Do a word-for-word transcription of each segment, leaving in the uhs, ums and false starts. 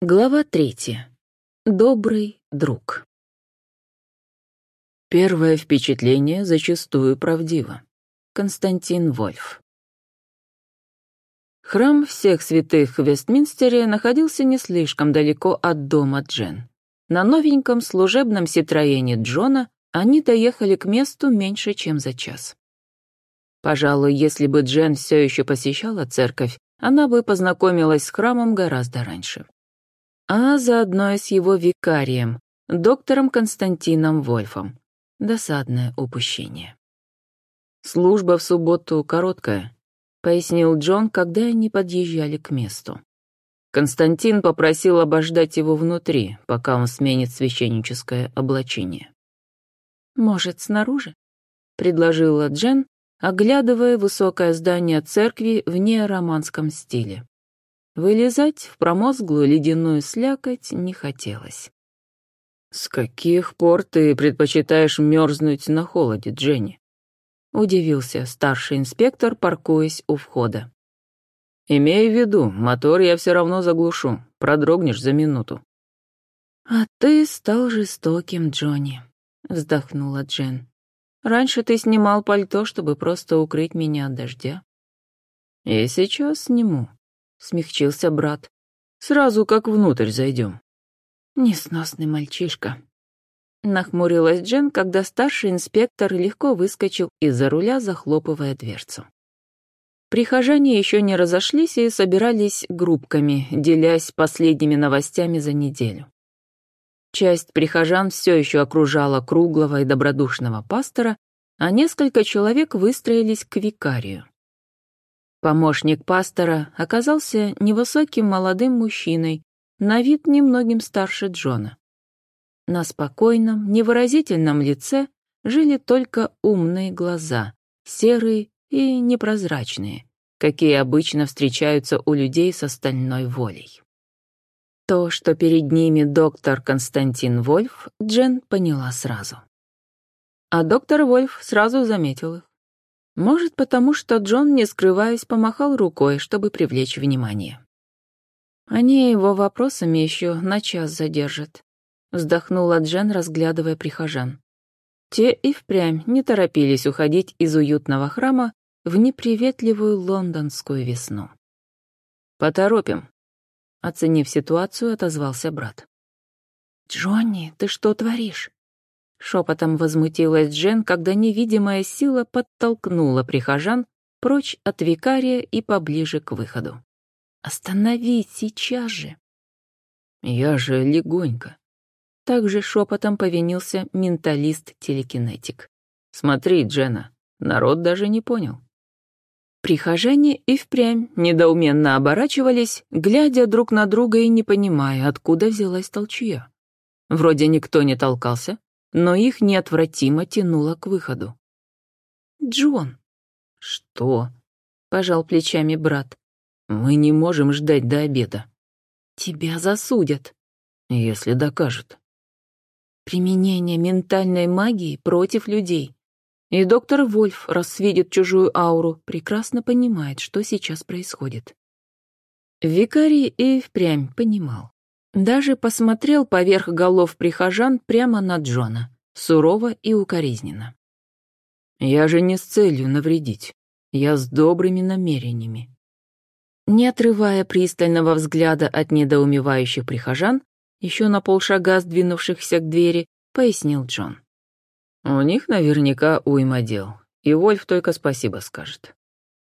Глава третья. Добрый друг. Первое впечатление зачастую правдиво. Константин Вольф. Храм всех святых в Вестминстере находился не слишком далеко от дома Джен. На новеньком служебном Ситроене Джона они доехали к месту меньше, чем за час. Пожалуй, если бы Джен все еще посещала церковь, она бы познакомилась с храмом гораздо раньше. А заодно и с его викарием, доктором Константином Вольфом. Досадное упущение. «Служба в субботу короткая», — пояснил Джон, когда они подъезжали к месту. Константин попросил обождать его внутри, пока он сменит священническое облачение. «Может, снаружи?» — предложила Джен, оглядывая высокое здание церкви в неороманском стиле. Вылезать в промозглую ледяную слякоть не хотелось. «С каких пор ты предпочитаешь мерзнуть на холоде, Дженни?» — удивился старший инспектор, паркуясь у входа. «Имей в виду, мотор я все равно заглушу, продрогнешь за минуту». «А ты стал жестоким, Джонни», — вздохнула Джен. «Раньше ты снимал пальто, чтобы просто укрыть меня от дождя». «И сейчас сниму», — смягчился брат. «Сразу как внутрь зайдем». «Несносный мальчишка», — нахмурилась Джен, когда старший инспектор легко выскочил из-за руля, захлопывая дверцу. Прихожане еще не разошлись и собирались группками, делясь последними новостями за неделю. Часть прихожан все еще окружала круглого и добродушного пастора, а несколько человек выстроились к викарию. Помощник пастора оказался невысоким молодым мужчиной, на вид немногим старше Джона. На спокойном, невыразительном лице жили только умные глаза, серые и непрозрачные, какие обычно встречаются у людей с остальной волей. То, что перед ними доктор Константин Вольф, Джен поняла сразу. А доктор Вольф сразу заметил их. Может, потому что Джон, не скрываясь, помахал рукой, чтобы привлечь внимание. «Они его вопросами еще на час задержат», — вздохнула Джен, разглядывая прихожан. Те и впрямь не торопились уходить из уютного храма в неприветливую лондонскую весну. «Поторопим», — оценив ситуацию, отозвался брат. «Джонни, ты что творишь?» Шепотом возмутилась Джен, когда невидимая сила подтолкнула прихожан прочь от викария и поближе к выходу. «Остановись сейчас же!» «Я же легонько!» Также шепотом повинился менталист-телекинетик. «Смотри, Джена, народ даже не понял». Прихожане и впрямь недоуменно оборачивались, глядя друг на друга и не понимая, откуда взялась толчья. Вроде никто не толкался, но их неотвратимо тянуло к выходу. «Джон!» «Что?» — пожал плечами брат. «Мы не можем ждать до обеда». «Тебя засудят». «Если докажут». «Применение ментальной магии против людей. И доктор Вольф, раз видит чужую ауру, прекрасно понимает, что сейчас происходит». Викарий и впрямь понимал. Даже посмотрел поверх голов прихожан прямо на Джона, сурово и укоризненно. «Я же не с целью навредить. Я с добрыми намерениями». Не отрывая пристального взгляда от недоумевающих прихожан, еще на полшага сдвинувшихся к двери, пояснил Джон. «У них наверняка уйма дел, и Вольф только спасибо скажет».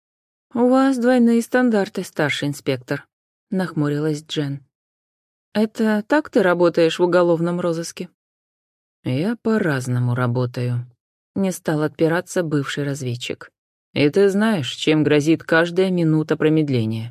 «У вас двойные стандарты, старший инспектор», — нахмурилась Джен. «Это так ты работаешь в уголовном розыске?» «Я по-разному работаю», — не стал отпираться бывший разведчик. «И ты знаешь, чем грозит каждая минута промедления».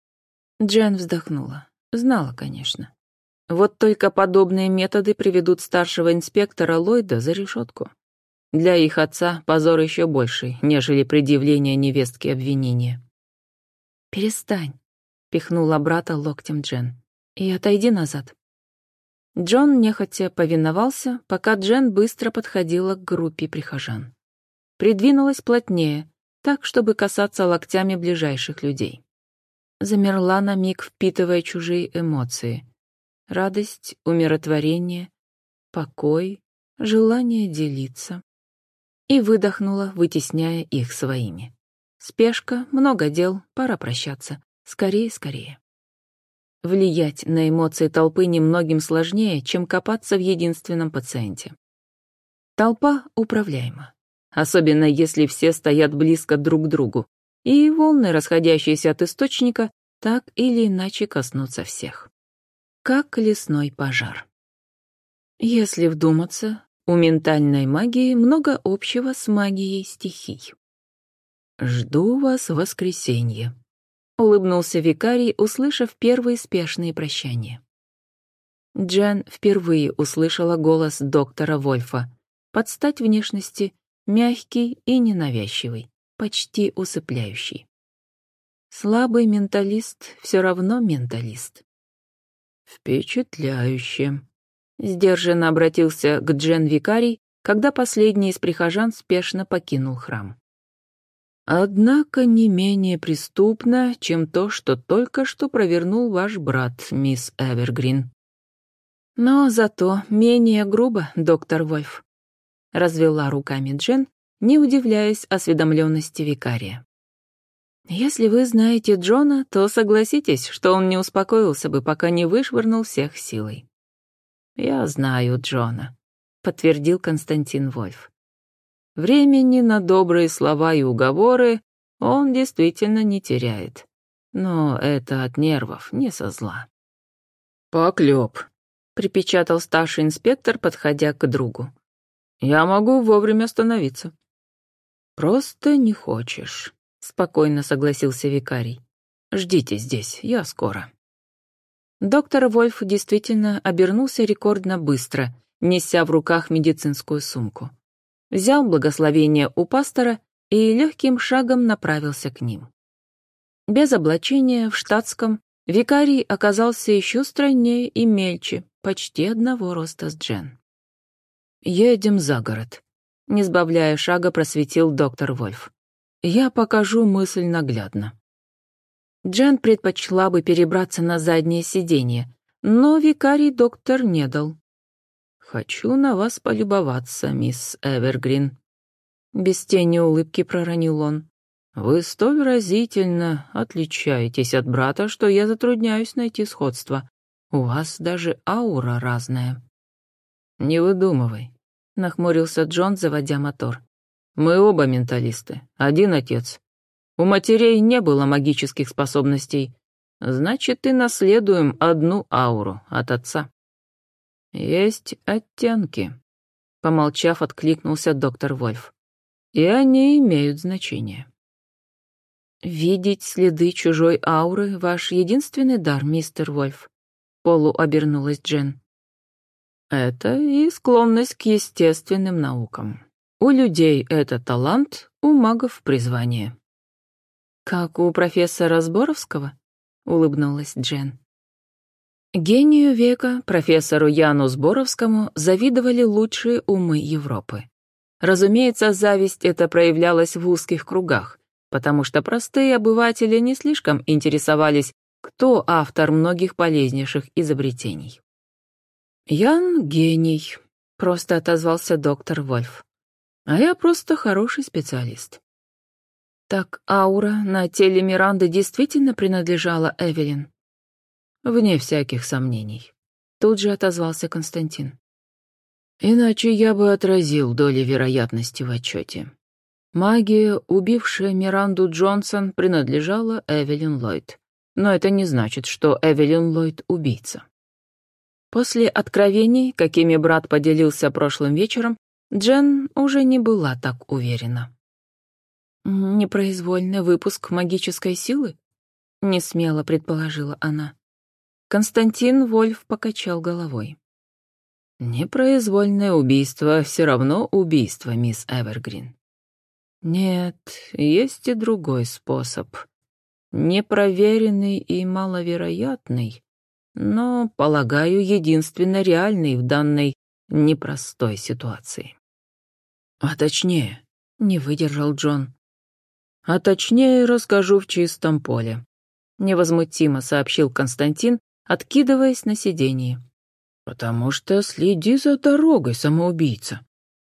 Джен вздохнула. Знала, конечно. Вот только подобные методы приведут старшего инспектора Ллойда за решетку. Для их отца позор еще больший, нежели предъявление невестки обвинения. «Перестань», — пихнула брата локтем Джен, — «и отойди назад». Джон нехотя повиновался, пока Джен быстро подходила к группе прихожан. Придвинулась плотнее, так, чтобы касаться локтями ближайших людей. Замерла на миг, впитывая чужие эмоции, Радость, умиротворение, покой, желание делиться. И выдохнула, вытесняя их своими. Спешка, много дел, пора прощаться. Скорее, скорее. Влиять на эмоции толпы немногим сложнее, чем копаться в единственном пациенте. Толпа управляема, особенно если все стоят близко друг к другу, и волны, расходящиеся от источника, так или иначе коснутся всех. Как лесной пожар. Если вдуматься, у ментальной магии много общего с магией стихий. «Жду вас в воскресенье», — улыбнулся викарий, услышав первые спешные прощания. Джен впервые услышала голос доктора Вольфа, под стать внешности, мягкий и ненавязчивый, почти усыпляющий. Слабый менталист все равно менталист. «Впечатляюще», — сдержанно обратился к Джен викарий, когда последний из прихожан спешно покинул храм. «Однако не менее преступно, чем то, что только что провернул ваш брат, мисс Эвергрин». «Но зато менее грубо, доктор Вольф», — развела руками Джен, не удивляясь осведомленности викария. «Если вы знаете Джона, то согласитесь, что он не успокоился бы, пока не вышвырнул всех силой». «Я знаю Джона», — подтвердил Константин Вольф. «Времени на добрые слова и уговоры он действительно не теряет. Но это от нервов, не со зла». «Поклёп», — припечатал старший инспектор, подходя к другу. «Я могу вовремя остановиться». «Просто не хочешь», — спокойно согласился викарий. «Ждите здесь, я скоро». Доктор Вольф действительно обернулся рекордно быстро, неся в руках медицинскую сумку. Взял благословение у пастора и легким шагом направился к ним. Без облачения, в штатском, викарий оказался еще стройнее и мельче, почти одного роста с Джен. «Едем за город», — не сбавляя шага, просветил доктор Вольф. «Я покажу мысль наглядно». Джен предпочла бы перебраться на заднее сиденье, но викарий доктор не дал. «Хочу на вас полюбоваться, мисс Эвергрин», — без тени улыбки проронил он. «Вы столь разительно отличаетесь от брата, что я затрудняюсь найти сходство. У вас даже аура разная». «Не выдумывай», — нахмурился Джон, заводя мотор. «Мы оба менталисты, один отец. У матерей не было магических способностей, значит, и наследуем одну ауру от отца». «Есть оттенки», — помолчав, откликнулся доктор Вольф. «И они имеют значение». «Видеть следы чужой ауры — ваш единственный дар, мистер Вольф», — полуобернулась Джен. «Это и склонность к естественным наукам. У людей это талант, у магов — призвание». «Как у профессора Зборовского?» — улыбнулась Джен. Гению века, профессору Яну Зборовскому, завидовали лучшие умы Европы. Разумеется, зависть эта проявлялась в узких кругах, потому что простые обыватели не слишком интересовались, кто автор многих полезнейших изобретений. «Ян — гений», — просто отозвался доктор Вольф. «А я просто хороший специалист». «Так аура на теле Миранды действительно принадлежала Эвелин?» «Вне всяких сомнений», — тут же отозвался Константин. «Иначе я бы отразил доли вероятности в отчете. Магия, убившая Миранду Джонсон, принадлежала Эвелин Ллойд. Но это не значит, что Эвелин Ллойд — убийца». После откровений, какими брат поделился прошлым вечером, Джен уже не была так уверена. «Непроизвольный выпуск магической силы?» — несмело предположила она. Константин Вольф покачал головой. «Непроизвольное убийство все равно убийство, мисс Эвергрин. Нет, есть и другой способ. Непроверенный и маловероятный, но, полагаю, единственно реальный в данной непростой ситуации». «А точнее», — не выдержал Джон. «А точнее расскажу в чистом поле», — невозмутимо сообщил Константин, откидываясь на сиденье. «Потому что следи за дорогой, самоубийца».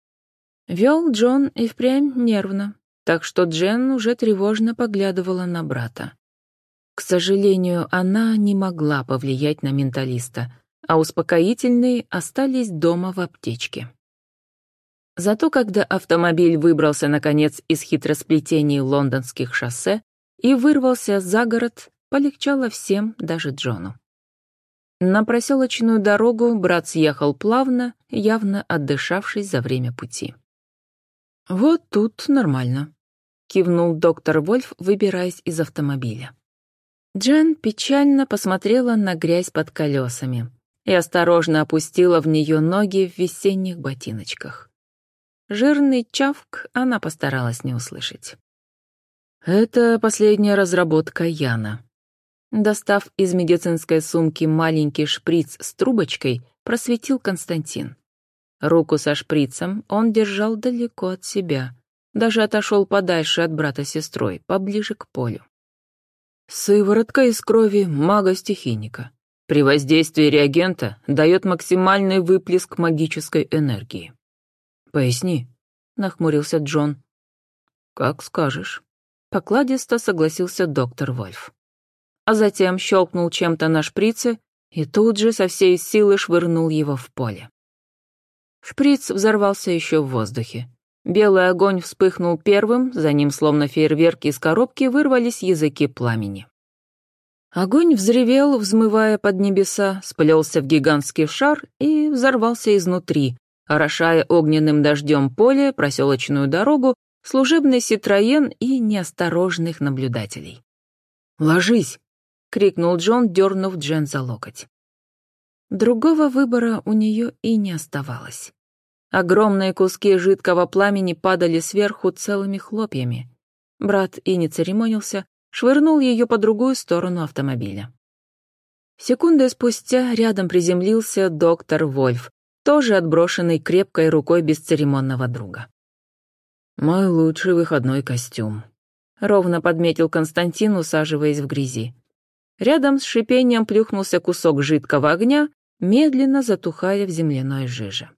Вел Джон и впрямь нервно, так что Джен уже тревожно поглядывала на брата. К сожалению, она не могла повлиять на менталиста, а успокоительные остались дома в аптечке. Зато когда автомобиль выбрался, наконец, из хитросплетений лондонских шоссе и вырвался за город, полегчало всем, даже Джону. На проселочную дорогу брат съехал плавно, явно отдышавшись за время пути. «Вот тут нормально», — кивнул доктор Вольф, выбираясь из автомобиля. Джен печально посмотрела на грязь под колесами и осторожно опустила в нее ноги в весенних ботиночках. Жирный чавк она постаралась не услышать. «Это последняя разработка Яна». Достав из медицинской сумки маленький шприц с трубочкой, просветил Константин. Руку со шприцем он держал далеко от себя, даже отошел подальше от брата с сестрой, поближе к полю. Сыворотка из крови мага-стихийника. При воздействии реагента дает максимальный выплеск магической энергии. «Поясни», — нахмурился Джон. «Как скажешь», — покладисто согласился доктор Вольф. А затем щелкнул чем-то на шприце и тут же со всей силы швырнул его в поле. Шприц взорвался еще в воздухе. Белый огонь вспыхнул первым, за ним, словно фейерверки из коробки, вырвались языки пламени. Огонь взревел, взмывая под небеса, сплелся в гигантский шар и взорвался изнутри, орошая огненным дождем поле, проселочную дорогу, служебный Ситроен и неосторожных наблюдателей. «Ложись!» — крикнул Джон, дернув Джен за локоть. Другого выбора у нее и не оставалось. Огромные куски жидкого пламени падали сверху целыми хлопьями. Брат и не церемонился, швырнул ее по другую сторону автомобиля. Секунды спустя рядом приземлился доктор Вольф, тоже отброшенный крепкой рукой бесцеремонного друга. «Мой лучший выходной костюм», — ровно подметил Константин, усаживаясь в грязи. Рядом с шипением плюхнулся кусок жидкого огня, медленно затухая в земляной жиже.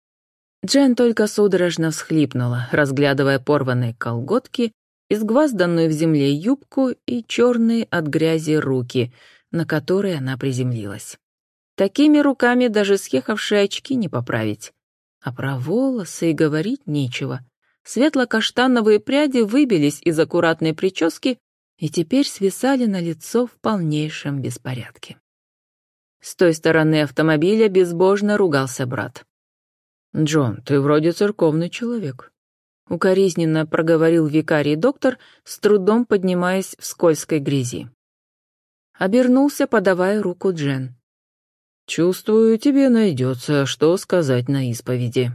Джен только судорожно всхлипнула, разглядывая порванные колготки, изгвазданную в земле юбку и черные от грязи руки, на которые она приземлилась. Такими руками даже съехавшие очки не поправить. А про волосы и говорить нечего. Светло-каштановые пряди выбились из аккуратной прически и теперь свисали на лицо в полнейшем беспорядке. С той стороны автомобиля безбожно ругался брат. «Джон, ты вроде церковный человек», — укоризненно проговорил викарий доктор, с трудом поднимаясь в скользкой грязи. Обернулся, подавая руку Джен. «Чувствую, тебе найдется, что сказать на исповеди».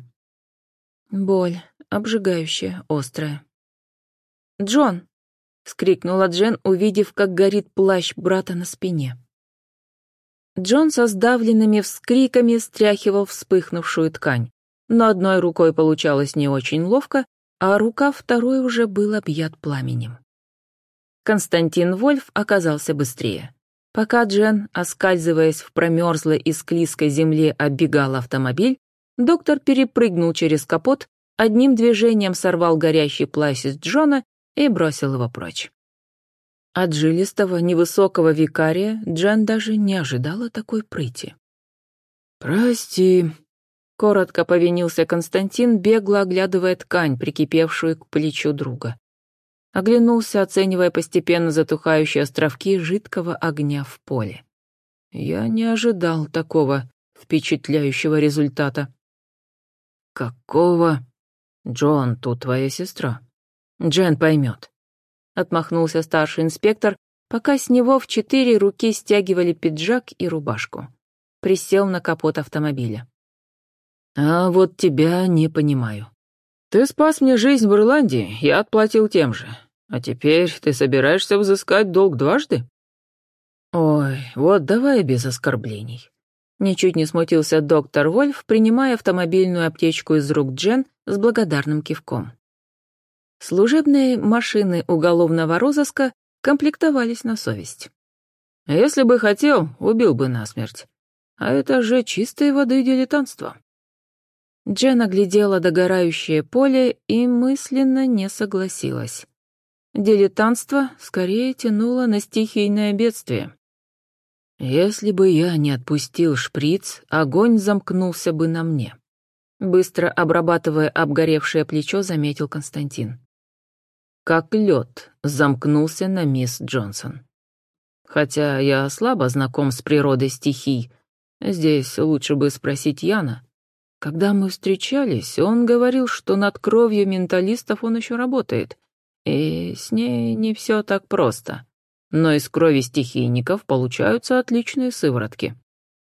Боль, обжигающая, острая. «Джон!» — вскрикнула Джен, увидев, как горит плащ брата на спине. Джон со сдавленными вскриками стряхивал вспыхнувшую ткань, но одной рукой получалось не очень ловко, а рука второй уже был объят пламенем. Константин Вольф оказался быстрее. Пока Джен, оскальзываясь в промерзлой и склизкой земле, оббегал автомобиль, доктор перепрыгнул через капот, одним движением сорвал горящий плащ с Джона и бросил его прочь. От жилистого, невысокого викария Джен даже не ожидала такой прыти. «Прости», — коротко повинился Константин, бегло оглядывая ткань, прикипевшую к плечу друга. Оглянулся, оценивая постепенно затухающие островки жидкого огня в поле. «Я не ожидал такого впечатляющего результата». «Какого?» «Джон, тут твоя сестра. Джен поймет», — отмахнулся старший инспектор, пока с него в четыре руки стягивали пиджак и рубашку. Присел на капот автомобиля. «А вот тебя не понимаю. Ты спас мне жизнь в Ирландии, я отплатил тем же. А теперь ты собираешься взыскать долг дважды?» «Ой, вот давай без оскорблений». Ничуть не смутился доктор Вольф, принимая автомобильную аптечку из рук Джен с благодарным кивком. Служебные машины уголовного розыска комплектовались на совесть. Если бы хотел, убил бы насмерть. А это же чистой воды дилетантство». Джен оглядела догорающее поле и мысленно не согласилась. Дилетантство скорее тянуло на стихийное бедствие. «Если бы я не отпустил шприц, огонь замкнулся бы на мне», быстро обрабатывая обгоревшее плечо, заметил Константин. «Как лед замкнулся на мисс Джонсон. Хотя я слабо знаком с природой стихий, здесь лучше бы спросить Яна. Когда мы встречались, он говорил, что над кровью менталистов он еще работает, и с ней не все так просто. Но из крови стихийников получаются отличные сыворотки.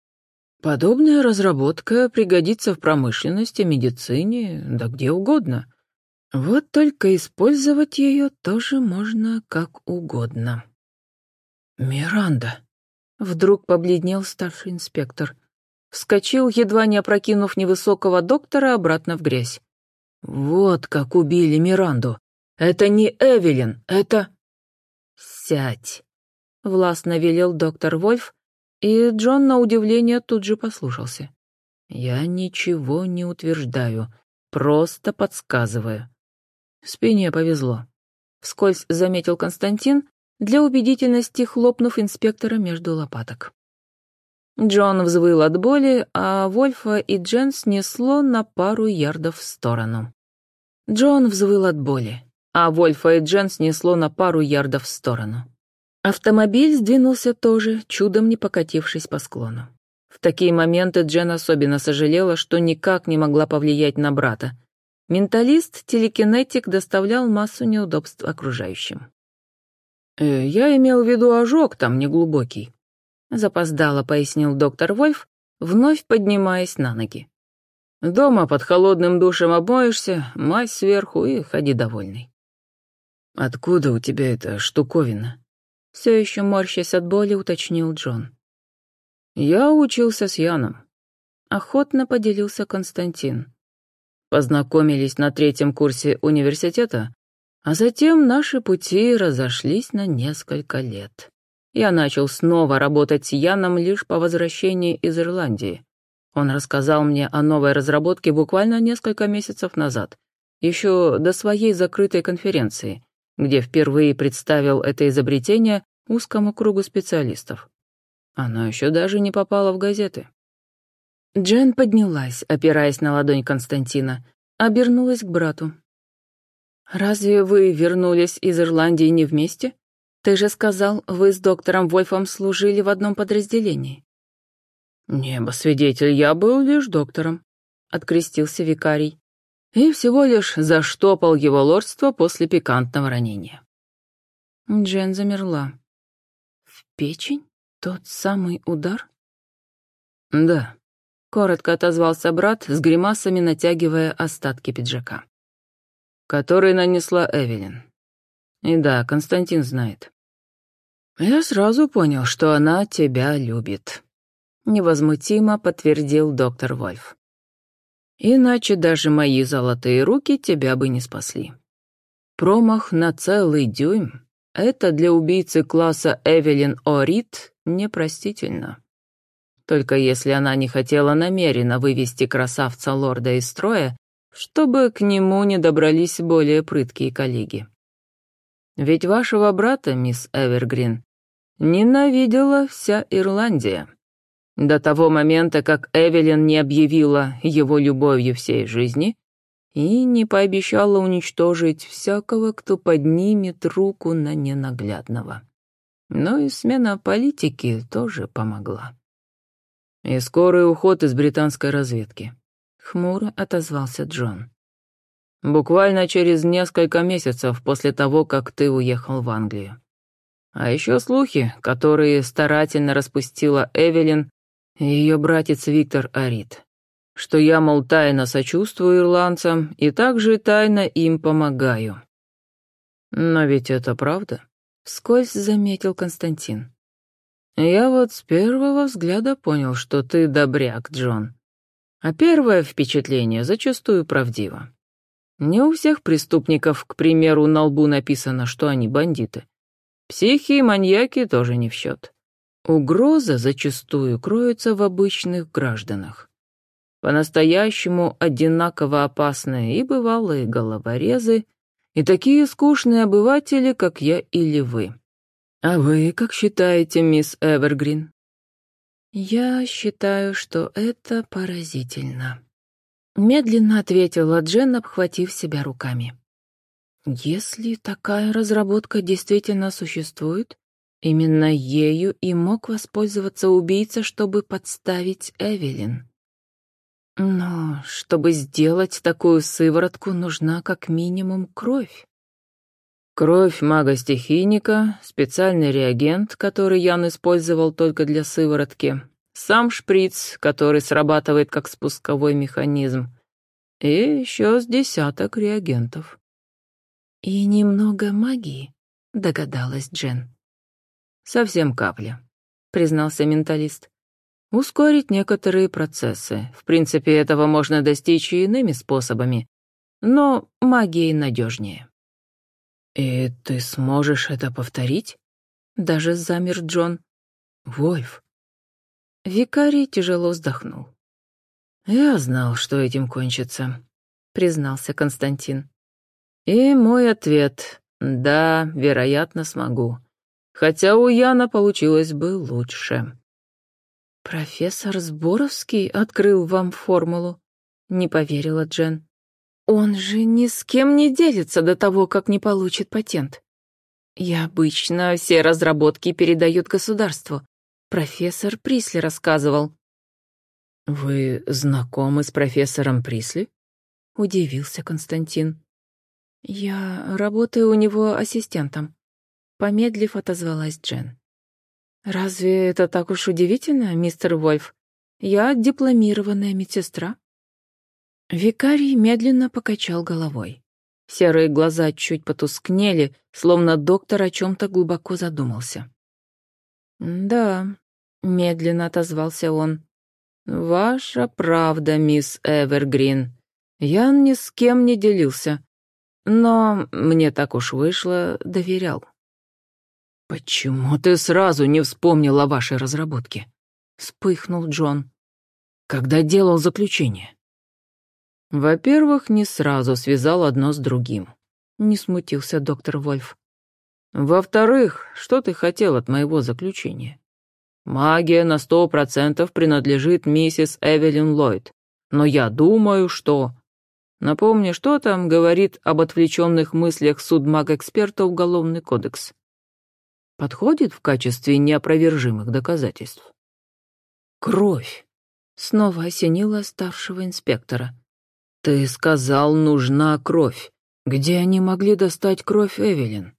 Подобная разработка пригодится в промышленности, медицине, да где угодно. Вот только использовать ее тоже можно как угодно». «Миранда!» — вдруг побледнел старший инспектор. Вскочил, едва не опрокинув невысокого доктора обратно в грязь. «Вот как убили Миранду! Это не Эвелин, это...» «Сядь!» — властно велел доктор Вольф, и Джон, на удивление, тут же послушался. «Я ничего не утверждаю, просто подсказываю». «Спине повезло», — вскользь заметил Константин, для убедительности хлопнув инспектора между лопаток. Джон взвыл от боли, а Вольфа и Джен снесло на пару ярдов в сторону. Джон взвыл от боли, а Вольфа и Джен снесло на пару ярдов в сторону. Автомобиль сдвинулся тоже, чудом не покатившись по склону. В такие моменты Джен особенно сожалела, что никак не могла повлиять на брата. Менталист-телекинетик доставлял массу неудобств окружающим. «Э, «Я имел в виду ожог там неглубокий», — запоздало пояснил доктор Вольф, вновь поднимаясь на ноги. «Дома под холодным душем обмоешься, мазь сверху и ходи довольный». «Откуда у тебя эта штуковина?» — все еще морщась от боли, уточнил Джон. «Я учился с Яном», — охотно поделился Константин. «Познакомились на третьем курсе университета, а затем наши пути разошлись на несколько лет. Я начал снова работать с Яном лишь по возвращении из Ирландии. Он рассказал мне о новой разработке буквально несколько месяцев назад, еще до своей закрытой конференции, где впервые представил это изобретение узкому кругу специалистов. Оно еще даже не попало в газеты». Джен поднялась, опираясь на ладонь Константина, обернулась к брату. «Разве вы вернулись из Ирландии не вместе? Ты же сказал, вы с доктором Вольфом служили в одном подразделении». «Небо, свидетель, я был лишь доктором», — открестился викарий, «и всего лишь заштопал его лордство после пикантного ранения». Джен замерла. «В печень? Тот самый удар?» «Да», — коротко отозвался брат, с гримасами натягивая остатки пиджака. «Который нанесла Эвелин. И да, Константин знает. Я сразу понял, что она тебя любит», — невозмутимо подтвердил доктор Вольф. «Иначе даже мои золотые руки тебя бы не спасли. Промах на целый дюйм — это для убийцы класса Эвелин О'Рид непростительно. Только если она не хотела намеренно вывести красавца-лорда из строя, чтобы к нему не добрались более прыткие коллеги. Ведь вашего брата, мисс Эвергрин, ненавидела вся Ирландия. До того момента, как Эвелин не объявила его любовью всей жизни и не пообещала уничтожить всякого, кто поднимет руку на ненаглядного. Но и смена политики тоже помогла. И скорый уход из британской разведки. Хмуро отозвался Джон. Буквально через несколько месяцев после того, как ты уехал в Англию. А еще слухи, которые старательно распустила Эвелин и ее братец Виктор Орид, что я, мол, тайно сочувствую ирландцам и также тайно им помогаю. Но ведь это правда, вскользь заметил Константин. Я вот с первого взгляда понял, что ты добряк, Джон. А первое впечатление зачастую правдиво. Не у всех преступников, к примеру, на лбу написано, что они бандиты. Психи и маньяки тоже не в счет. Угроза зачастую кроется в обычных гражданах. По-настоящему одинаково опасные и бывалые головорезы, и такие скучные обыватели, как я или вы. А вы как считаете, мисс Эвергрин? Я считаю, что это поразительно. Медленно ответила Джен, обхватив себя руками. Если такая разработка действительно существует, именно ею и мог воспользоваться убийца, чтобы подставить Эвелин. Но чтобы сделать такую сыворотку, нужна как минимум кровь. Кровь мага-стихийника, специальный реагент, который Ян использовал только для сыворотки, сам шприц, который срабатывает как спусковой механизм, и еще с десяток реагентов. «И немного магии», — догадалась Джен. «Совсем капля», — признался менталист. «Ускорить некоторые процессы. В принципе, этого можно достичь и иными способами, но магией надежнее». «И ты сможешь это повторить?» Даже замер Джон. «Вольф». Викарий тяжело вздохнул. «Я знал, что этим кончится», — признался Константин. «И мой ответ — да, вероятно, смогу. Хотя у Яна получилось бы лучше». «Профессор Зборовский открыл вам формулу?» — не поверила Джен. «Он же ни с кем не делится до того, как не получит патент. И обычно все разработки передают государству. Профессор Присли рассказывал». «Вы знакомы с профессором Присли?» — удивился Константин. «Я работаю у него ассистентом», — помедлив отозвалась Джен. «Разве это так уж удивительно, мистер Вольф? Я дипломированная медсестра». Викарий медленно покачал головой. Серые глаза чуть потускнели, словно доктор о чем-то глубоко задумался. «Да», — медленно отозвался он, — «ваша правда, мисс Эвергрин. Ян ни с кем не делился, но мне так уж вышло, доверял». «Почему ты сразу не вспомнил о вашей разработке?» — вспыхнул Джон. «Когда делал заключение?» «Во-первых, не сразу связал одно с другим», — не смутился доктор Вольф. «Во-вторых, что ты хотел от моего заключения? Магия на сто процентов принадлежит миссис Эвелин Ллойд, но я думаю, что...» Напомни, что там говорит об отвлеченных мыслях судмаг-эксперта Уголовный кодекс. Подходит в качестве неопровержимых доказательств. «Кровь!» — снова осенила старшего инспектора. «Ты сказал, нужна кровь. Где они могли достать кровь Эвелин?»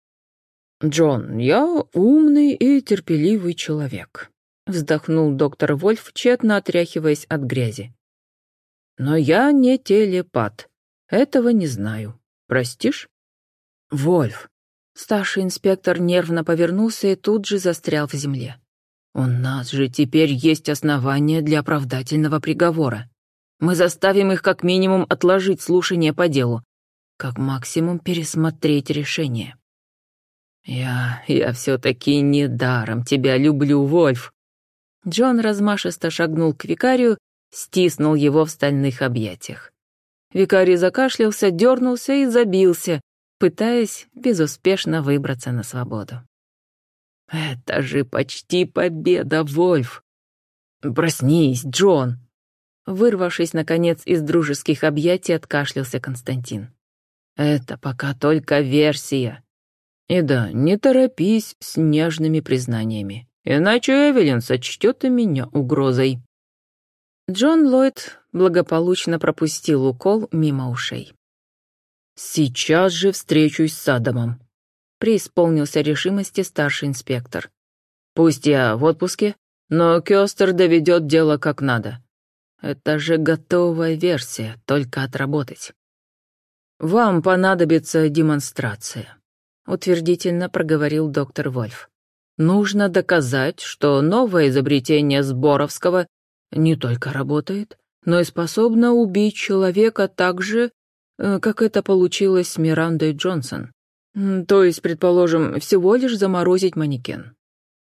«Джон, я умный и терпеливый человек», — вздохнул доктор Вольф, тщетно отряхиваясь от грязи. «Но я не телепат. Этого не знаю. Простишь?» «Вольф!» Старший инспектор нервно повернулся и тут же застрял в земле. «У нас же теперь есть основания для оправдательного приговора. Мы заставим их как минимум отложить слушание по делу, как максимум пересмотреть решение». «Я... я все-таки недаром тебя люблю, Вольф!» Джон размашисто шагнул к викарию, стиснул его в стальных объятиях. Викарий закашлялся, дернулся и забился, пытаясь безуспешно выбраться на свободу. «Это же почти победа, Вольф!» «Проснись, Джон!» Вырвавшись, наконец, из дружеских объятий, откашлялся Константин. «Это пока только версия. И да, не торопись с нежными признаниями, иначе Эвелин сочтет и меня угрозой». Джон Ллойд благополучно пропустил укол мимо ушей. «Сейчас же встречусь с Адамом», — преисполнился решимости старший инспектор. «Пусть я в отпуске, но Кёстер доведет дело как надо. Это же готовая версия, только отработать». «Вам понадобится демонстрация», — утвердительно проговорил доктор Вольф. «Нужно доказать, что новое изобретение Зборовского не только работает, но и способно убить человека так же, как это получилось с Мирандой Джонсон. То есть, предположим, всего лишь заморозить манекен».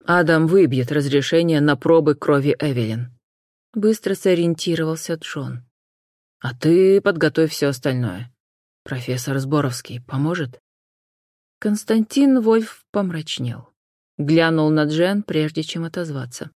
Адам выбьет разрешение на пробы крови Эвелин. Быстро сориентировался Джон. А ты подготовь все остальное. Профессор Зборовский поможет? Константин Вольф помрачнел. Глянул на Джен, прежде чем отозваться.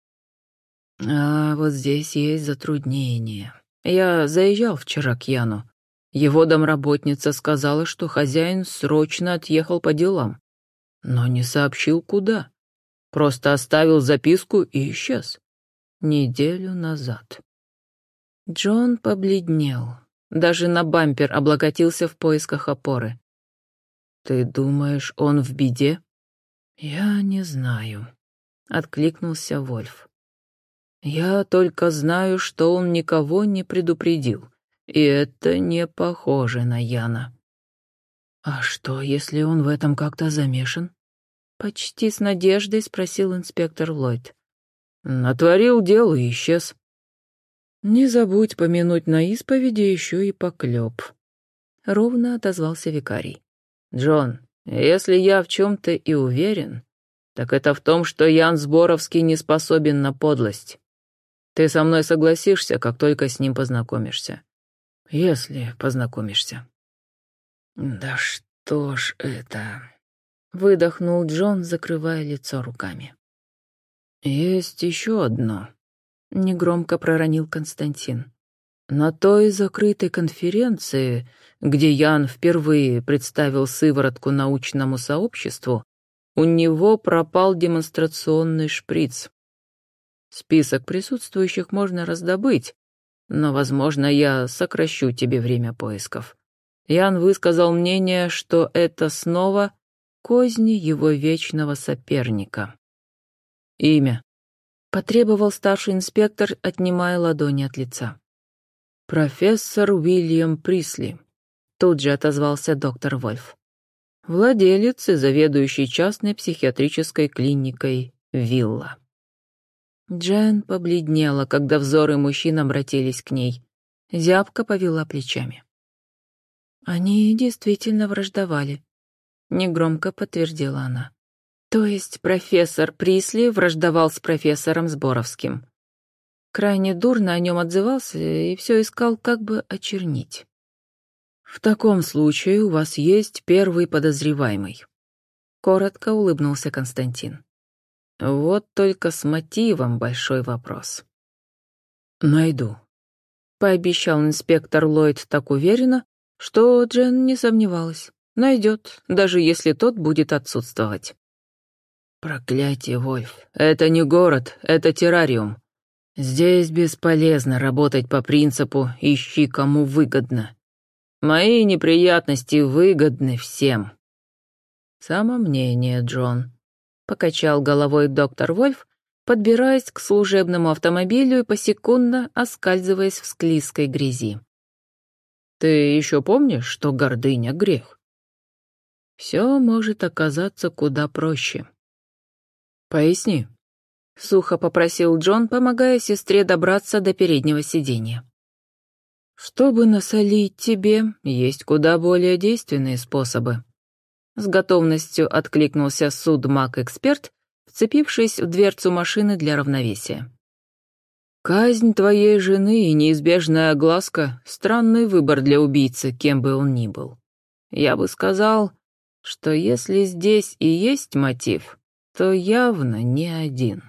А вот здесь есть затруднение. Я заезжал вчера к Яну. Его домработница сказала, что хозяин срочно отъехал по делам, но не сообщил, куда. Просто оставил записку и исчез. Неделю назад. Джон побледнел. Даже на бампер облокотился в поисках опоры. «Ты думаешь, он в беде?» «Я не знаю», — откликнулся Вольф. «Я только знаю, что он никого не предупредил, и это не похоже на Яна». «А что, если он в этом как-то замешан?» Почти с надеждой спросил инспектор Ллойд. «Натворил дело и исчез». «Не забудь помянуть на исповеди еще и поклеп», — ровно отозвался викарий. «Джон, если я в чем-то и уверен, так это в том, что Ян Зборовский не способен на подлость. Ты со мной согласишься, как только с ним познакомишься. Если познакомишься». «Да что ж это...» — выдохнул Джон, закрывая лицо руками. «Есть еще одно», — негромко проронил Константин. «На той закрытой конференции, где Ян впервые представил сыворотку научному сообществу, у него пропал демонстрационный шприц. Список присутствующих можно раздобыть, но, возможно, я сокращу тебе время поисков. Ян высказал мнение, что это снова козни его вечного соперника. Имя. Потребовал старший инспектор, отнимая ладони от лица. Профессор Уильям Присли. Тут же отозвался доктор Вольф. Владелец и заведующий частной психиатрической клиникой «Вилла». Джен побледнела, когда взоры мужчин обратились к ней. Зябко повела плечами. Они действительно враждовали, негромко подтвердила она. То есть профессор Присли враждовал с профессором Зборовским. Крайне дурно о нем отзывался и все искал, как бы очернить. «В таком случае у вас есть первый подозреваемый», — коротко улыбнулся Константин. «Вот только с мотивом большой вопрос». «Найду», — пообещал инспектор Ллойд так уверенно, что Джен не сомневалась. Найдет, даже если тот будет отсутствовать. «Проклятие, Вольф, это не город, это террариум. Здесь бесполезно работать по принципу «ищи, кому выгодно». Мои неприятности выгодны всем». «Самомнение, Джон», — покачал головой доктор Вольф, подбираясь к служебному автомобилю и посекундно оскальзываясь в склизкой грязи. «Ты еще помнишь, что гордыня — грех? Все может оказаться куда проще». «Поясни», — сухо попросил Джон, помогая сестре добраться до переднего сиденья. «Чтобы насолить тебе, есть куда более действенные способы». С готовностью откликнулся судмаг-эксперт, вцепившись в дверцу машины для равновесия. «Казнь твоей жены и неизбежная огласка — странный выбор для убийцы, кем бы он ни был. Я бы сказал, что если здесь и есть мотив, то явно не один».